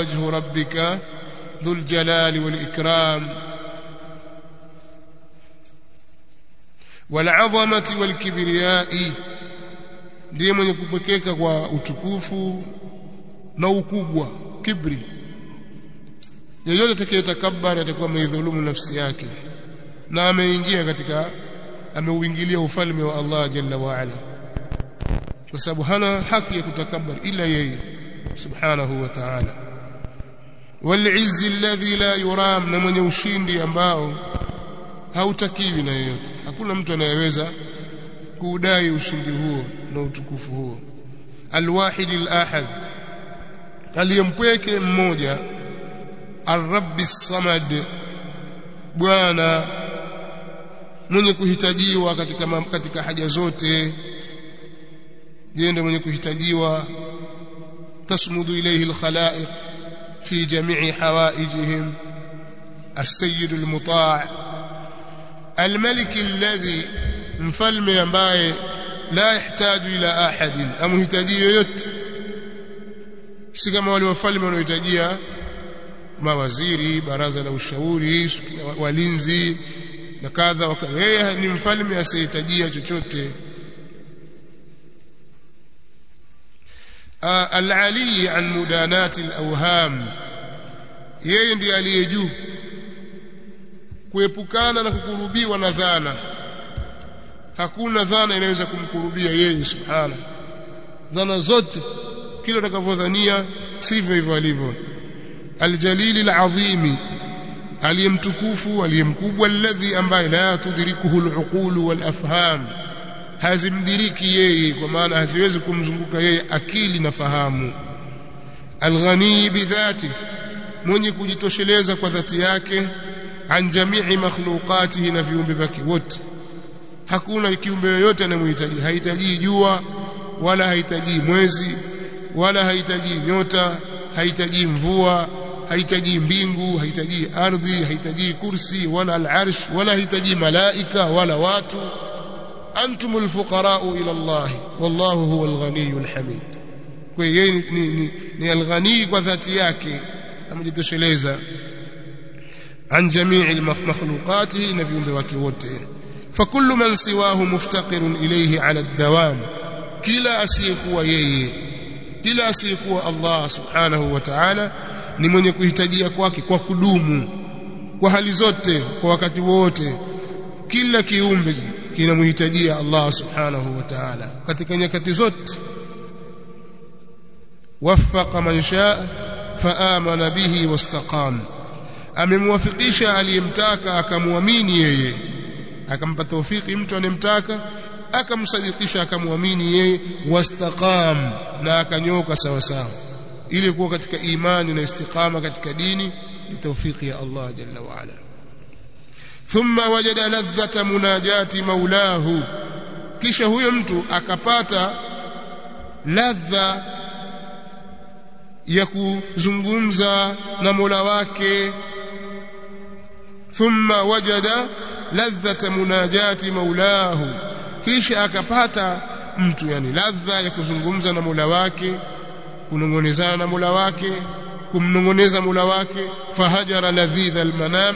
wajhu rabbika dhul jalali wal ikram wal 'azamati wal kibriyai, ndiye mwenye kupekeka kwa utukufu na ukubwa, kibri. Yeyote atakayetakabari atakuwa ameidhulumu nafsi yake na ameuingilia ufalme wa Allah jalla wa ala, kwa sababu hana haki ya kutakabari ila yeye subhanahu wa ta'ala. Wal 'izzi alladhi la yuram, na mwenye ushindi ambao hautakiwi na yeyote. Hakuna mtu anayeweza kuudai ushindi huo na utukufu huo. Al-wahid al-ahad, aliyempweke mmoja. Ar-rabbi as-samad, Bwana mwenye kuhitajiwa katika haja zote. Yeye ndiye mwenye kuhitajiwa. Tasmudu ilayhi al-khalaiq fi jami'i hawaijihim. As-sayyid al-muta', al-malik alladhi, mfalme ambaye la yahitaji ila ahadin, amhitaji yoyote. Si kama wale wafalme wanaohitajia mawaziri, baraza la ushauri, walinzi na kadha. Yeye ni mfalme asiyehitajia chochote. Al-ali an mudanati al-awham, yeye ndiye aliye juu kuepukana na kukurubiwa na dhana. Hakuna dhana inaweza kumkurubia yeye subhana. Dhana zote kila utakavyodhania sivyo hivyo alivyo. Al-jalil al-azim, aliyemtukufu aliyemkubwa. Alladhi, ambaye la tudrikuhu al-uqul wal-afham, hazimdiriki yeye, kwa maana haziwezi kumzunguka yeye akili na fahamu. Al-ghani bidhati, mwenye kujitosheleza kwa dhati yake. An jami'i makhluqatihi, na viumbe vyake wote. Hakuna kiumbe yoyote anayemhitaji. Hahitaji jua wala hahitaji mwezi wala hahitaji nyota, hahitaji mvua, hahitaji mbingu, hahitaji ardhi, hahitaji kursi wala al-arsh, wala hahitaji malaika wala watu. Antumul fuqara'u ila Allah wallahu huwal ghaniyyul hamid. Kwa hiyo ni al-ghani kwa dhati yake, amejitosheleza. An jami'i makhluqatihi, na viumbe wake wote. Fakullu man siwahu muftaqirun ilayhi ala ad-dawam, kila asiyekuwa yeye, kila asiyekuwa Allah subhanahu wa ta'ala ni mwenye kuhitajia kwake kwa kudumu, kwa hali zote, kwa wakati wote. Kila kiumbe kinamhitajia Allah subhanahu wa ta'ala katika nyakati zote. Waffaqa man shaa fa amana bihi wastaqam, amemwafikisha aliyemtaka akamwamini yeye, akampa tawfiki mtu anemtaka, akamsadikisha akamwamini yeye. Wastaqam, na akanyoka sawa sawa, ili kuwa katika imani na istiqama katika dini, ni tawfiki ya Allah jalla wa ala. Thumma wajada ladhata munajati maulahu, kisha huyo mtu akapata ladha ya kuzungumza na Mola wake. Thumma wajada ladhata munajati maulahu, kisha akapata mtu ladha ya kuzungumza na Mola wake, kunongonezana na Mola wake, kumnongoneza Mola wake. Fahajara ladhidha almanam,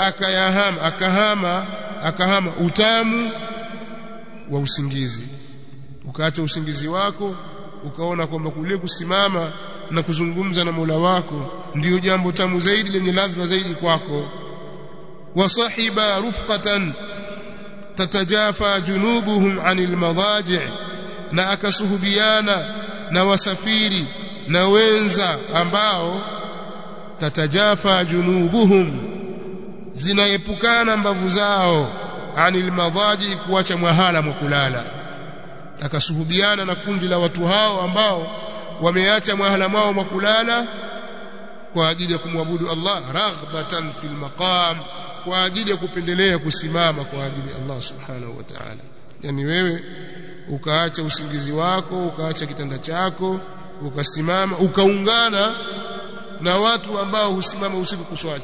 akahama utamu wa usingizi. Ukaacha usingizi wako, ukaona kwamba kule kusimama na kuzungumza na Mola wako ndio jambo tamu zaidi lenye ladha zaidi kwako. Wasahiba rufqatan tatajafa junubuhum anil madaji', na akasuhubiana na wasafiri na wenza ambao tatajafa junubuhum, zinaepukana mbavu zao, anil madaji, kuacha mahala mkulala. Akasuhubiana na kundi la watu hao ambao wameacha mahala mwao mkulala kwa ajili ya kumwabudu Allah, raghbatan fil maqam, kwa ajili ya kupendelea kusimama kwa ajili ya Allah subhanahu wa ta'ala. Yani wewe ukaacha usingizi wako, ukaacha kitanda chako, ukasimama, ukaungana na watu ambao husimama usiku kuswali,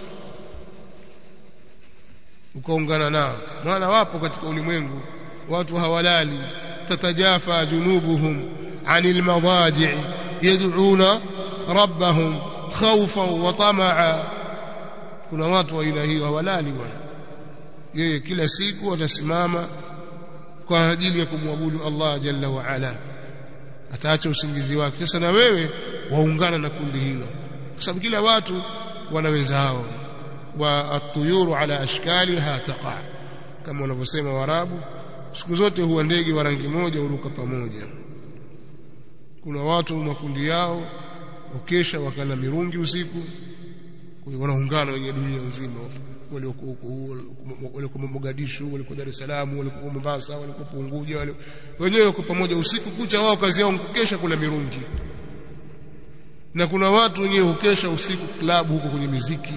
ukaungana nao. Maana wapo katika ulimwengu watu hawalali. Tatajafa junubuhum anil madaji' yad'una rabbahum khawfa wa tamaa. Kuna watu wa aina hiyo hawalali bwana, yeye kila siku atasimama kwa ajili ya kumwabudu Allah jalla wa ala, ataacha usingizi wake. Sasa na wewe waungana na kundi hilo, kwa sababu kila watu wana wenzao. Wa at-tuyuru ala ashkaliha taqa, kama wanavyosema Waarabu, siku zote huwa ndege wa rangi moja huruka pamoja. Kuna watu makundi yao ukesha wakala mirungi usiku, wanaungana wenye dunia nzima, wale kwa Mogadishu, wale kwa Dar es Salaam, wale kwa Mombasa, wale kwa Unguja, wale wenyewe kwa pamoja usiku kucha, wao kazi yao kukesha kula mirungi. Na kuna watu wenyewe hukesha usiku klabu huko kwenye muziki,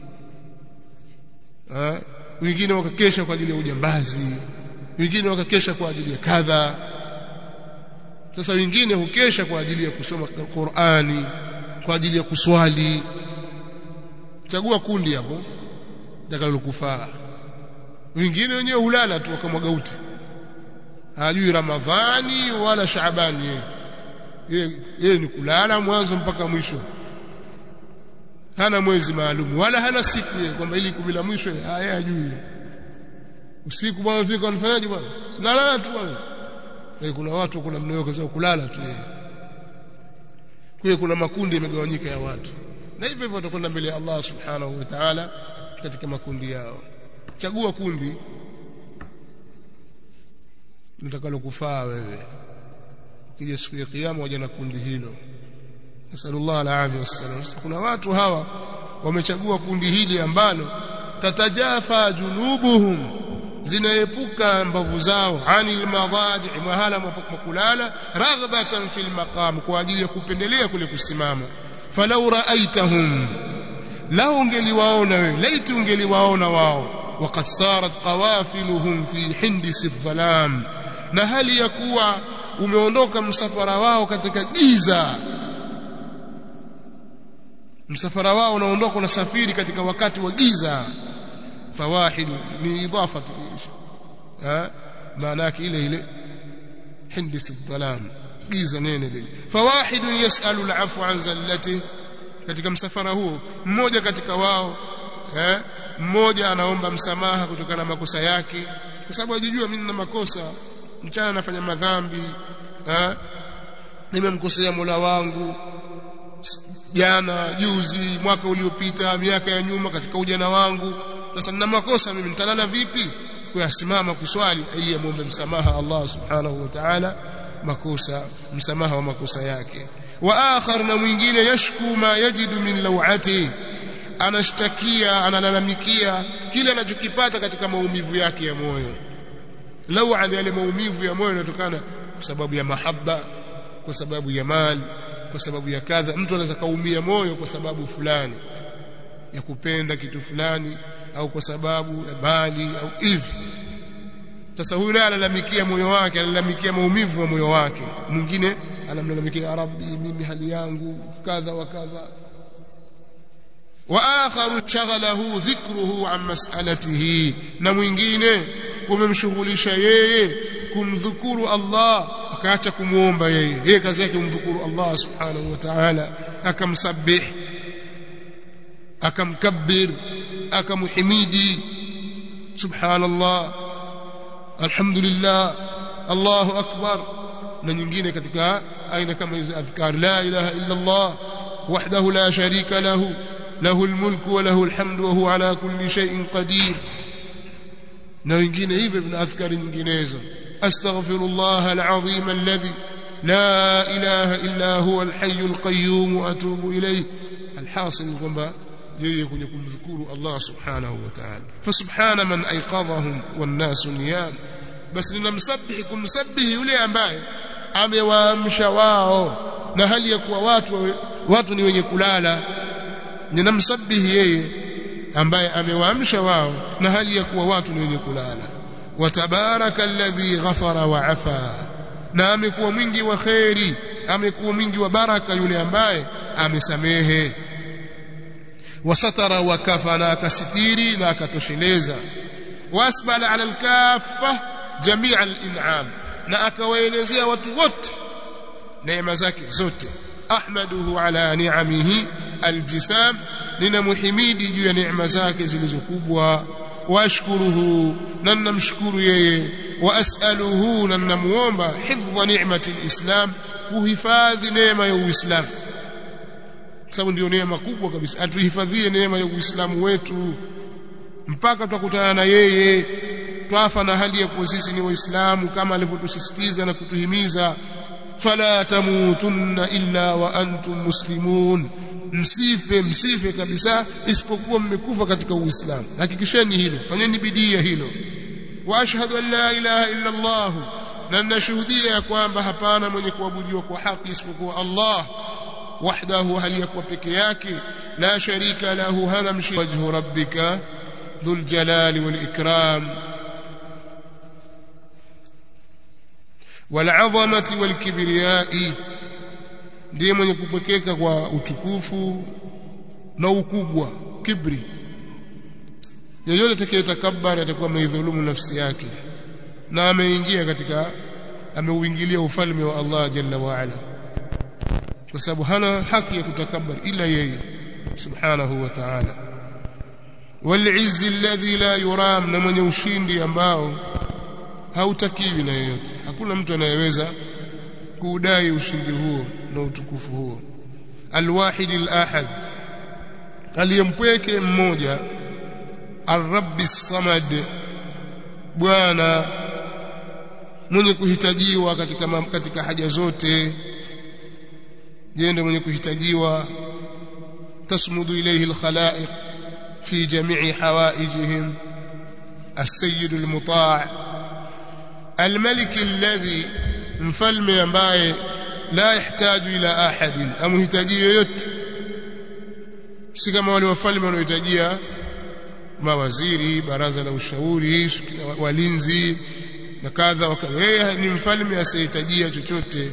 wengine wakakesha kwa ajili ya ujambazi, wengine wakakesha kwa ajili ya kadha. Sasa wengine hukesha kwa ajili ya kusoma Qur'ani, kwa ajili ya kuswali. Chagua kundi hapo litakalokufaa. Wengine wenyewe hulala tu wakamwaga uti, hajui Ramadhani wala Shaabani, yeye ni kulala mwanzo mpaka mwisho, hana mwezi maalum wala hana siku yeye kwamba ili 10 la mwisho yeye hajui. Usiku bwana fika anafanyaje bwana, sinalala tu bwana. Kuna watu kuna mneo kaza kulala tu yeye. Kuna makundi yamegawanyika ya watu, na hivyo hivyo watakwenda mbele ya Allah subhanahu wa ta'ala katika makundi yao. Chagua kundi litakalokufaa wewe, ukija siku ya kiyama waje na kundi hilo. Nasallallahu alaihi wasallam. Kuna watu hawa wamechagua kundi hili ambalo tatajafa junubuhum, zinaepuka mbavu zao, anil madaji, mahala makulala, raghbatan fil maqam, kwa ajili ya kupendelea kule kusimama. Falau raaitahum, la ungeliwaona wewe, laiti ungeliwaona wao, waqad sarat qawafiluhum fi hindisi dhalam, na hali ya kuwa umeondoka msafara wao katika giza. Msafara wao unaondoka, unasafiri katika wakati wa giza. Fawahid ni idafati maana yake ile hindisi dhalam, giza nene lile. Fawahid yasalu al-afwa an zallati, katika msafara huo mmoja katika wao mmoja anaomba msamaha kutokana na makosa yake, kwa sababu ajijua mimi nina makosa, mchana nafanya madhambi, nimemkosea Mola wangu jana, juzi, mwaka uliopita, miaka ya nyuma, katika ujana wangu. Sasa nina makosa mimi, nitalala vipi? Kuyasimama kuswali ili amuombe msamaha Allah subhanahu wa ta'ala msamaha wa makosa yake. Wa akhar, na mwingine yashku ma yajidu min law'ati, anashtakia, analalamikia kile anachokipata katika maumivu yake ya moyo. Law'a ni yale maumivu ya moyo yanatokana kwa sababu ya mahaba, kwa sababu ya mali, kwa sababu ya kadha. Mtu anaweza kaumia moyo kwa sababu fulani ya kupenda kitu fulani, au kwa sababu ya mali au hivi. Sasa huyu naye analalamikia moyo wake, analalamikia maumivu ya moyo wake. Mwingine anamlalamikia, ya Rabbi, mimi hali yangu kadha wa kadha. Wa akharu shaghalahu dhikruhu an mas'alatihi, na mwingine kumemshughulisha yeye kumdhukuru Allah, akaacha kumuomba yeye kazi yake kumdhukuru Allah subhanahu wa ta'ala, akamsabbih, akamkabbir, akamuhimidi, subhanallah, alhamdulillah, Allahu akbar. Na nyingine katika aina kama hizo adhkar, la ilaha illa Allah wahdahu la sharika lahu, lahul mulku wa lahul hamdu wa huwa ala kulli shay'in qadir. Na wengine hivyo na adhkari nyinginezo, astaghfirullah alazim alladhi la ilaha illa huwa alhayyul qayyum wa atubu ilayhi. Alhasil kwamba yeye kwenye kumdhukuru Allah subhanahu wa ta'ala. Fa subhana man ayqadhahum wan nasu niyam, basi ninamsabihi kumsabihi yule ambaye amewaamsha wao na hali ya kuwa watu ni wenye kulala. Ninamsabihi yeye ambaye amewaamsha wao na hali ya kuwa watu ni wenye kulala. Wa tabaraka alladhi ghafara wa afa, na amekuwa mwingi wa khairi, amekuwa mwingi wa baraka yule ambaye amesamehe. Wasatara wa kafana, akasitiri na akatosheleza. Wasbala ala alkaffa jamia alin'am, na akawaelezea watu wote neema zake zote. Ahmaduhu ala ni'amihi aljisam ninamuhimidi juu ya neema zake zilizokubwa wa ashkuruhu na namshukuru yeye wa as'aluhu na namuomba hifdha ni'mati alislam kuhifadhi neema ya uislamu sababu ndio neema kubwa kabisa atuhifadhie neema ya uislamu wetu mpaka tukutana na yeye twafa na hali ya kuwa sisi ni waislamu kama alivyotusisitiza na kutuhimiza fala tamutunna illa wa antum muslimun msife kabisa isipokuwa mmekufa katika uislamu hakikisheni hilo fanyeni bidii ya hilo wa ashhadu an la ilaha illa Allah na nashuhudia kwamba hapana mwenye kuabudiwa kwa haki isipokuwa Allah wahdahu hali yakuwa peke yake la sharika lahu hana mshirika wajhu rabbika dhul jalali wal ikram wal azamati wal kibriyai ndiye mwenye kupekeka kwa utukufu na ukubwa kibri yeyote atakayetakabari atakuwa ameidhulumu nafsi yake na ameingia katika ameuingilia ufalme wa Allah jalla wa ala kwa sababu hana haki ya kutakabari ila yeye subhanahu wa ta'ala والعز الذي لا يرام na mwenye ushindi ambao hautakiwi na yeyote hakuna mtu anayeweza kudai ushindi huo na utukufu huo alwahid alahad aliyempweke mmoja arrabb as-samad bwana mwenye kuhitajiwa katika haja zote yeye mwenye kuhitajiwa tasmudu ilayhi alkhalaiq في جميع حوائجهم السيد المطاع الملك الذي mfalme ambaye la yahitaji ila ahadin amhitaji yoyote si kama wale wafalme wanaohitajia mawaziri baraza la ushauri walinzi na kadha wakadha yeye ni mfalme asiyehitajia chochote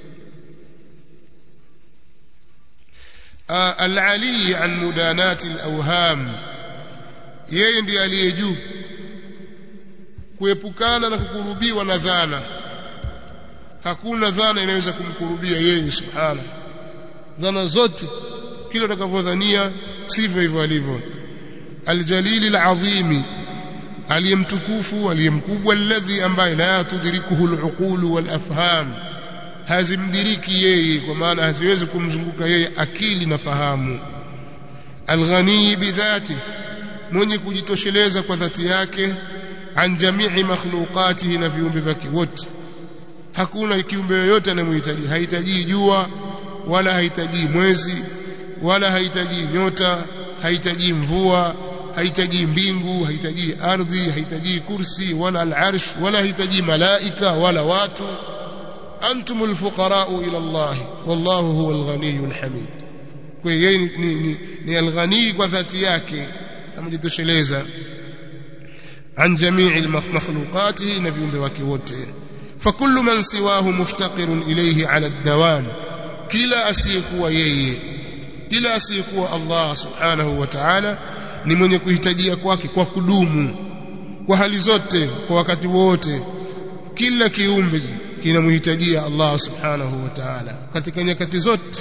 al-ali an mudanati al-awham yeye ndiye aliye juu kuepukana na kukurubiwa na dhana hakuna dhana inaweza kumkurubia yeye subhana dhana zote kile utakavyodhania sivyo hivyo alivyo al-jalil al-azim aliyemtukufu aliyemkubwa alladhi ambaye la tudrikuhu al-uqul wal-afham hazimdiriki yeye kwa maana haziwezi kumzunguka yeye akili na fahamu alghani bidhati mwenye kujitosheleza kwa dhati yake an jamii makhluqatihi na viumbe vyake wote hakuna kiumbe yoyote anayemhitaji hahitaji jua wala hahitaji mwezi wala hahitaji nyota hahitaji mvua hahitaji mbingu hahitaji ardhi hahitaji kursi wala al-arsh wala hahitaji malaika wala watu أنتم الفقراء إلى الله والله هو الغني الحميد كوي ni الغني بذاتي yake amejitosheleza عن جميع المخلوقات na viumbe wake wote فكل من سواه مفتقر إليه على الدوام kila asiyekuwa yeye kila asiyekuwa Allah subhanahu wa ta'ala ni mwenye kuhitajia kwake kwa kudumu kwa hali zote kwa wakati wote kila kiumbe kinamhitajia Allah subhanahu wa ta'ala katika nyakati zote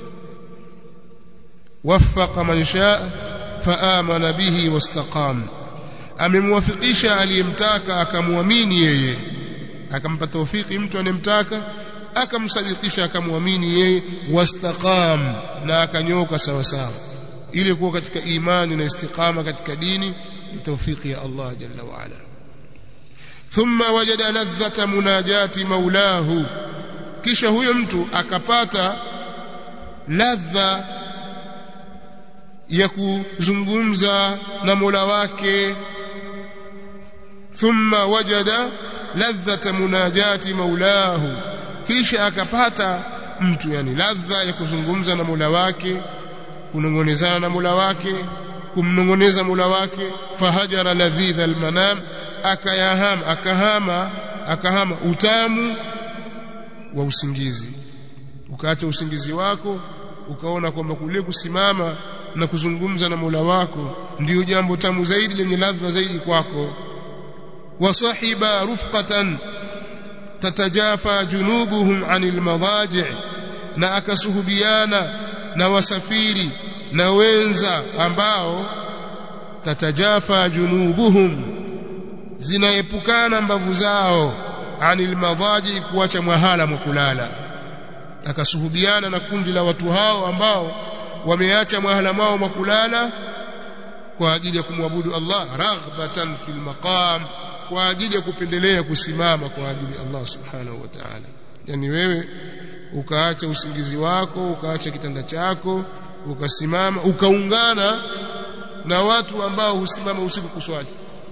waffaqa man shaa faamana bihi wastaqam amemwafikisha aliyemtaka akamwamini yeye akampa tawfiki mtu anemtaka akamsadikisha akamwamini yeye wastaqam na akanyoka sawa sawa ili kuwa katika imani na istiqama katika dini ni tawfiki ya Allah jalla wa ala ثم وجد لذة مناجات مولاه kisha huyo mtu akapata ladha ya kuzungumza na Mola wake thumma wajada ladhata munajati maulahu kisha akapata mtu yani ladha ya kuzungumza na Mola wake kunongonezana na Mola wake kumnongoneza Mola wake fahajara ladhidha almanam akahama utamu wa usingizi ukaacha usingizi wako ukaona kwamba kule kusimama na kuzungumza na Mola wako ndio jambo tamu zaidi lenye ladha zaidi kwako wasahiba rufqatan tatajafa junubuhum anil madaji' na akasuhubiana na wasafiri na wenza ambao tatajafa junubuhum zinaepukana mbavu zao anil madaji kuacha mahala mkulala akasuhubiana na kundi la watu hao ambao wameacha mahala mao mkulala kwa ajili ya kumwabudu Allah raghbatan fil maqam kwa ajili ya kupendelea kusimama kwa ajili ya Allah subhanahu wa ta'ala yani wewe ukaacha usingizi wako ukaacha kitanda chako ukasimama ukaungana na watu ambao husimama usiku kuswali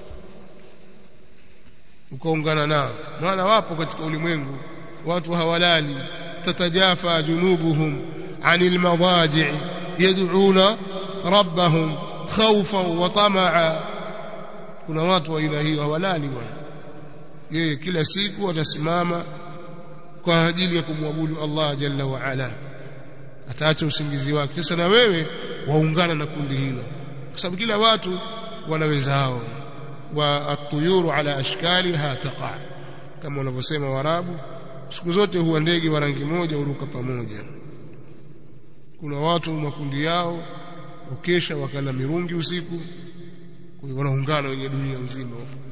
ukaungana nao maana wapo katika ulimwengu watu hawalali tatajafa junubuhum anil madaji yad'una rabbahum khawfan wa tamaa kuna watu wa aina hiyo hawalali bwana yeye kila siku atasimama kwa ajili ya kumwabudu Allah jalla wa ala ataacha usingizi wake sasa na wewe waungana na kundi hilo kwa sababu kila watu wana wenzao wa at-tuyuru ala ashkaliha taqa kama wanavyosema Waarabu siku zote huwa ndege wa rangi moja huruka pamoja kuna watu makundi yao ukesha wakala mirungi usiku wanaungana wenye dunia nzima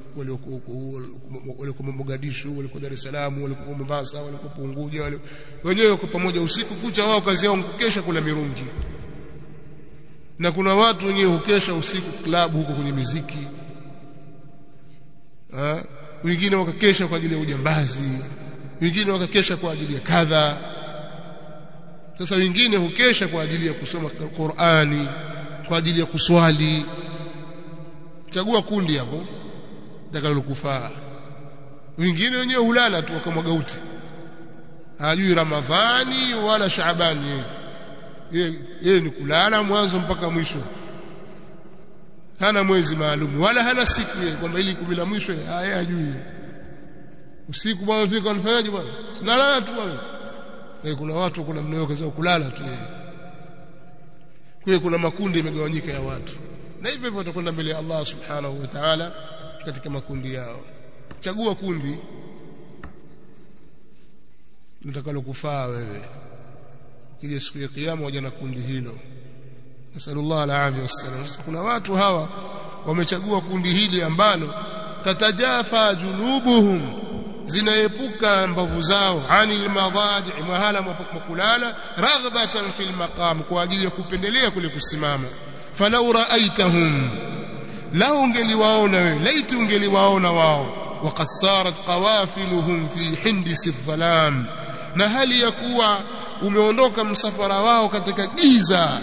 wale kwa Mogadishu wale kwa Dar es Salaam wale kwa Mombasa wale kwa Unguja wale wenyewe kwa pamoja usiku kucha wao kazi yao kukesha kula mirungi na kuna watu wenyewe hukesha usiku klabu huko kwenye muziki wengine wakakesha kwa ajili ya ujambazi wengine wakakesha kwa ajili ya kadha sasa wengine hukesha kwa ajili ya kusoma Qur'ani kwa ajili ya kuswali chagua kundi hapo litakalokufaa wengine wenyewe hulala tu kama gauti hajui Ramadhani wala Shaabani yeye ni kulala mwanzo mpaka mwisho hana mwezi maalum wala hana siku yeye kwamba ili 10 la mwisho yeye hajui usiku bwana fika unafanyaje bwana nalala tu bwana kuna watu kuna mnao kaza kulala tu yeye kuna makundi yamegawanyika ya watu na hivyo hivyo watakwenda mbele ya Allah subhanahu wa ta'ala katika makundi yao chagua kundi litakalokufaa wewe kile siku ya kiyama waje na kundi hilo nasallallahu alaihi wasallam kuna watu hawa wamechagua kundi hili ambalo tatajafa junubuhum zinaepuka mbavu zao anil madaji mahala makulala raghbatan fil maqam kwa ajili ya kupendelea kule kusimama falau raaitahum lao ungeliwaona wewe laiti ungeliwaona wao waqad sarat qawafiluhum fi hindisi dhalam na hali ya kuwa umeondoka msafara wao katika giza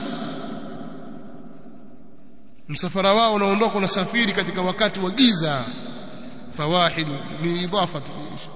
msafara wao unaondoka na safiri katika wakati wa giza fawahid min idafati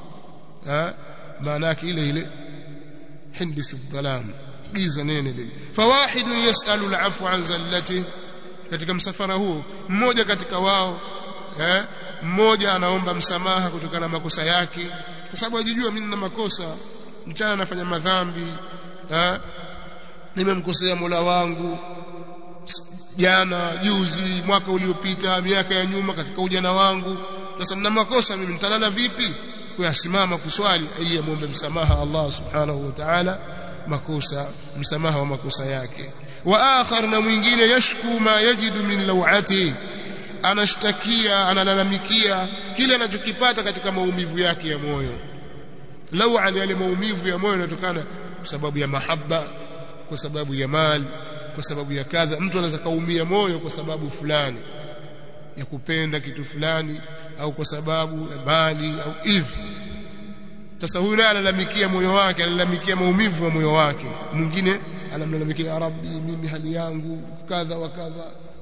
maana yake ile hindisi dhalam giza nene lile fawahid yasalu al'afwa an zallati katika msafara huo mmoja katika wao mmoja anaomba msamaha kutokana na makosa yake kwa sababu ajijua mimi nina makosa mchana nafanya madhambi nimemkosea Mola wangu jana juzi mwaka uliopita miaka ya nyuma katika ujana wangu sasa nina makosa mimi nitalala vipi kuyasimama kuswali ili muombe msamaha Allah subhanahu wa ta'ala makosa msamaha wa makosa yake wa akhar na mwingine yashku ma yajidu min lawati anashtakia analalamikia kile anachokipata katika maumivu yake ya moyo lawa ni yale maumivu ya moyo yanatokana kwa sababu ya mahaba kwa sababu ya mali kwa sababu ya kadha mtu anaweza kaumia moyo kwa sababu fulani ya kupenda kitu fulani au kwa sababu ya mali au hivi sasa huyu naye analalamikia moyo wake analalamikia maumivu ya moyo wake mwingine anamlalamikia rabbi mimi hali yangu kadha wa kadha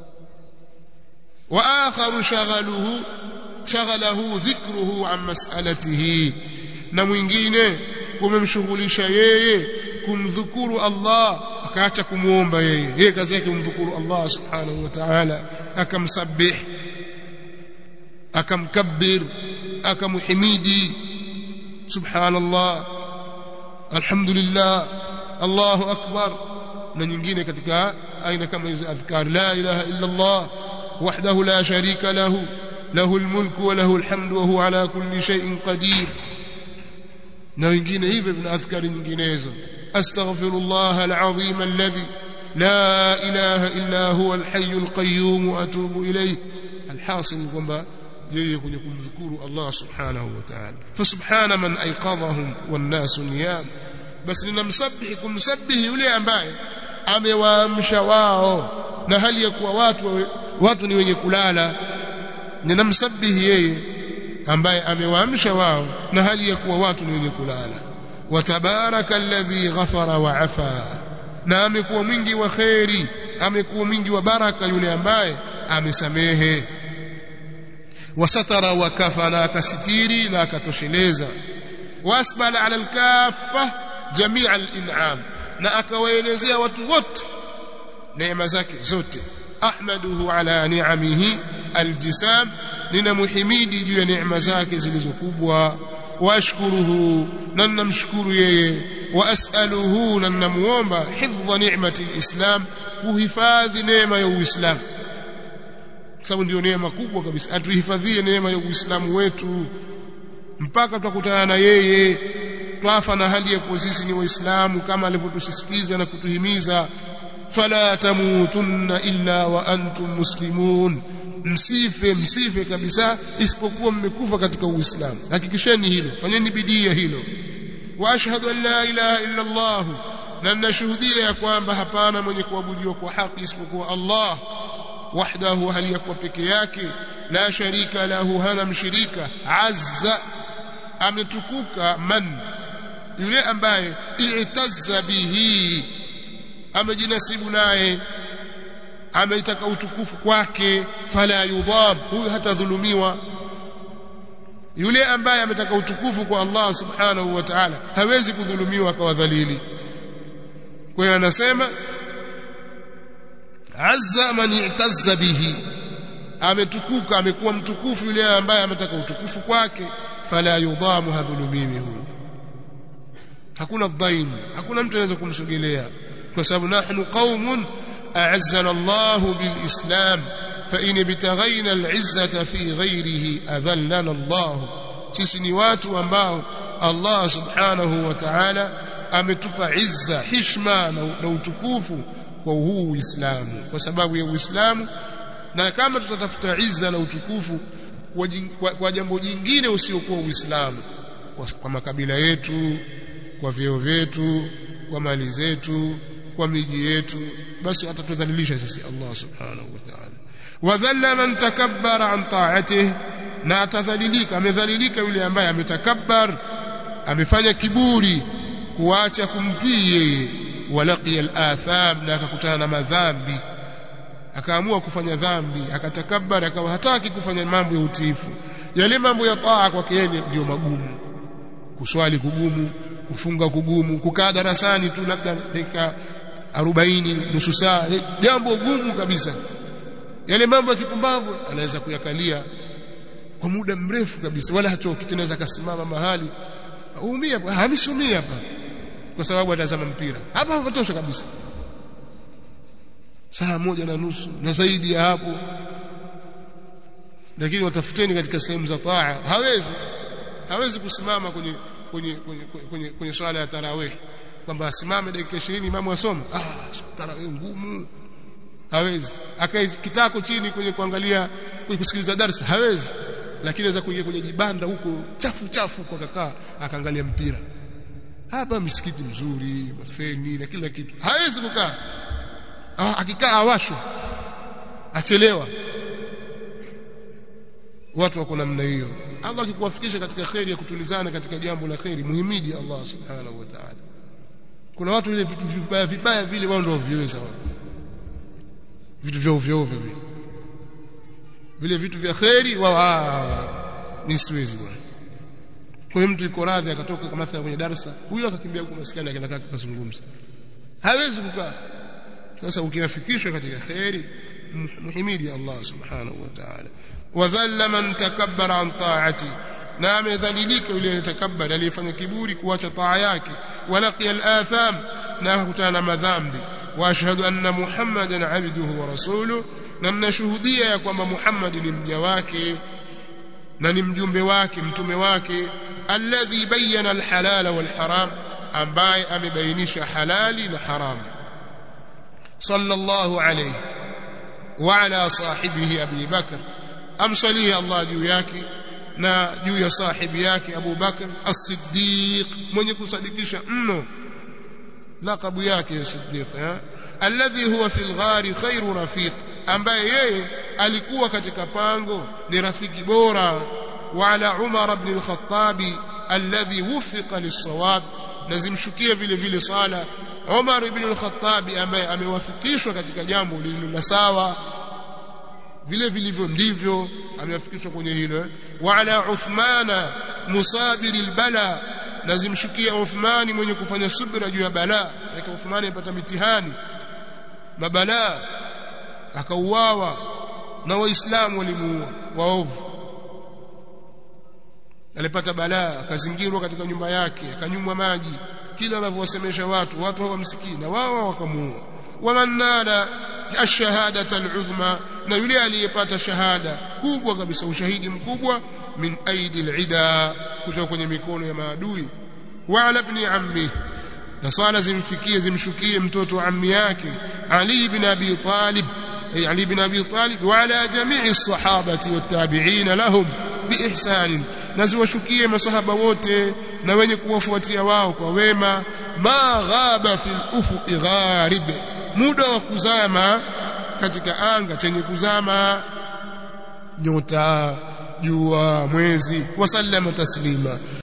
wa akharu shaghalahu dhikruhu an mas'alatihi na mwingine kumemshughulisha yeye kumdhukuru Allah akaacha kumuomba yeye kazi yake kumdhukuru Allah subhanahu wa ta'ala akamsabbih akamkabbir akamhimidi subhanallah alhamdulillah Allahu akbar na nyingine katika aina kama hizo adhkar la ilaha illa Allah wahdahu la sharika lahu lahu almulku wa lahu alhamdu wa huwa ala kulli shay'in qadir na wengine hivyo na adhkari nyinginezo astaghfirullah alazim alladhi la ilaha illa huwa alhayyul qayyum wa atubu ilayhi. Alhasil kwamba yeye kwenye kumdhukuru Allah subhanahu wa ta'ala. Fa subhana man ayqadhahum wan nasu niyam, basi ninamsabihi kumsabihi yule ambaye amewaamsha wao na hali ya kuwa watu ni wenye kulala. Ninamsabihi yeye ambaye amewaamsha wao na hali ya kuwa watu ni wenye kulala. Wa tabaraka alladhi ghafara wa afa, na amekuwa mwingi wa khairi, amekuwa mwingi wa baraka yule ambaye amesamehe. Wasatara wa kafana, akasitiri na akatosheleza. Wasbala ala alkaffa jamia al-in'am, na akawaelezea watu wote neema zake zote. Ahmaduhu ala ni'amihi aljisam, ninamuhimidi juu ya neema zake zilizokubwa. Washkuruhu, na namshukuru yeye. Wa as'aluhu, na namuomba hifdha ni'mati alislam, kuhifadhi neema ya Uislamu, kwa sababu ndio neema kubwa kabisa. Atuhifadhie neema ya Uislamu wetu mpaka tukutana na yeye, twafa na hali ya kuwa sisi ni Waislamu kama alivyotusisitiza na kutuhimiza. Fala tamutunna illa wa antum muslimun, msife kabisa isipokuwa mmekufa katika Uislamu. Hakikisheni hilo, fanyeni bidii ya hilo. Wa ashhadu an la ilaha illa Allah, na nashuhudia ya kwamba hapana mwenye kuabudiwa kwa haki isipokuwa Allah wahdahu, hali ya kuwa peke yake, la sharika lahu, hana mshirika. Azza, ametukuka, man, yule ambaye i'tazza bihi, amejinasibu naye, ameitaka utukufu kwake. Fala yudham, huyu hatadhulumiwa. Yule ambaye ametaka utukufu kwa Allah subhanahu wa ta'ala hawezi kudhulumiwa akawa dhalili. Kwa hiyo anasema azza man i'tazza bihi, ametukuka, amekuwa mtukufu yule ambaye ametaka utukufu kwake. Fala yudhamu, hadhulumiwi huyu, hakuna dhaim, hakuna mtu anaweza kumsogelea, kwa sababu nahnu qaumun a'azzana Allahu bilislam fa in bitaghayna al'izzata fi ghayrihi adhallana Allah. Sisi ni watu ambao Allah subhanahu wa ta'ala ametupa izza, heshima na utukufu kwa huu Uislamu, kwa sababu ya Uislamu. Na kama tutatafuta izza na utukufu kwa jambo jingine usiokuwa Uislamu, kwa makabila yetu, kwa vyeo vyetu, kwa mali zetu, kwa miji yetu, basi atatudhalilisha sisi Allah subhanahu wa ta'ala. Wa dhalla man takabbara an ta'atihi, na atadhalilika, amedhalilika yule ambaye ametakabbar, amefanya kiburi kuacha kumtii yeye. Walaqiya al-atham, na akakutana na madhambi, akaamua kufanya dhambi, akatakabbar, akawa hataki kufanya mambo ya utiifu. Yale mambo ya taa kwake yeye ndio magumu, kuswali kugumu, kufunga kugumu, kukaa darasani tu labda dakika 40 nusu saa, jambo gumu kabisa. Yale mambo ya kipumbavu anaweza kuyakalia kwa muda mrefu kabisa, wala hatoki tena. Anaweza kasimama mahali umia, hamsumia hapa kwa sababu atazama mpira, hapa hatosha kabisa, saa 1:30 na zaidi ya hapo. Lakini watafuteni katika sehemu za taa, hawezi kusimama kwenye swala ya tarawih, kwamba asimame dakika 20 imamu asome. Tarawih ngumu, hawezi. Akae kitako chini kwenye kuangalia, kwenye kusikiliza darasa, hawezi. Lakini anaweza kuingia kwenye jibanda huko chafu kwa kakaa akaangalia mpira. Hapa misikiti mzuri, mafeni na kila kitu, hawezi kukaa. Akikaa awashwe, achelewa. Watu wako namna hiyo. Allah akikuwafikisha katika khairi ya kutulizana katika jambo la khairi, muhimidi Allah subhanahu wa ta'ala. Kuna watu vile vitu vibaya vile wao ndio viweza wao, vitu vya ovyo vile vitu vya khairi wao ni siwezi bwana. Kwa hiyo mtu yuko radhi akatoka kama mathalan kwenye darasa, huyo akakimbia huko maskani akaenda kuzungumza, hawezi kukaa. Sasa ukiwafikishwa katika khairi, muhimidi Allah subhanahu wa ta'ala. Wadhalla man takabbara an ta'ati, na amedhalilika yule aliyetakabbara, aliyefanya kiburi kuacha taa yake. Walaqiya al-atham, na akakutana na madhambi. Wa ashhadu anna Muhammadan abduhu wa rasuluhu, na ninashuhudia ya kwamba Muhammad ni mja wake na ni mjumbe wake, mtume wake. Alladhi bayyana al-halala wal-haram, ambaye amebainisha halali na haramu. sallallahu alayhi wa ala sahibihi Abi Bakr, amsalie Allah juu yake na juu ya sahibi yake Abu Bakr as-Siddiq, mwenye kusadikisha mno, laqabu yake ya Siddiq, alladhi huwa fil ghari khairu rafiq, ambaye yeye alikuwa katika pango ni rafiki bora. Wa ala Umar ibn al-Khattab alladhi wufiqa lis-sawab, lazimshukia vile vile sala Umar ibn al-Khattab ambaye amewafikishwa katika jambo lililo sawa, vile vilivyo ndivyo amewafikishwa kwenye hilo. Wa ala Uthmana musabiri al-bala, lazimshukia Uthmani mwenye kufanya subira juu ya balaa. Yake Uthmani alipata mitihani mabala, akauawa na waislamu walimuua waovu, alipata balaa, akazingirwa katika nyumba yake, akanyumwa maji, kila anavyowasemesha watu hawamsikii na wao wakamuua. Wamanala ash-shahadata al-uzma, na yule aliyepata shahada kubwa kabisa, ushahidi mkubwa, min aidi al-ida, kutoka kwenye mikono ya maadui. Wa ala ibn ammi, na swala zimshukie mtoto wa ammi yake Ali ibn Abi Talib, Ali ibn Abi Talib. Wa ala jami'i as-sahabati wat-tabi'in lahum biihsan, na ziwashukie masahaba wote na wenye kuwafuatia wao kwa wema. Ma ghaba fil ufuqi gharib, muda wa kuzama katika anga chenye kuzama, nyota, jua, mwezi. Wa sallama taslima.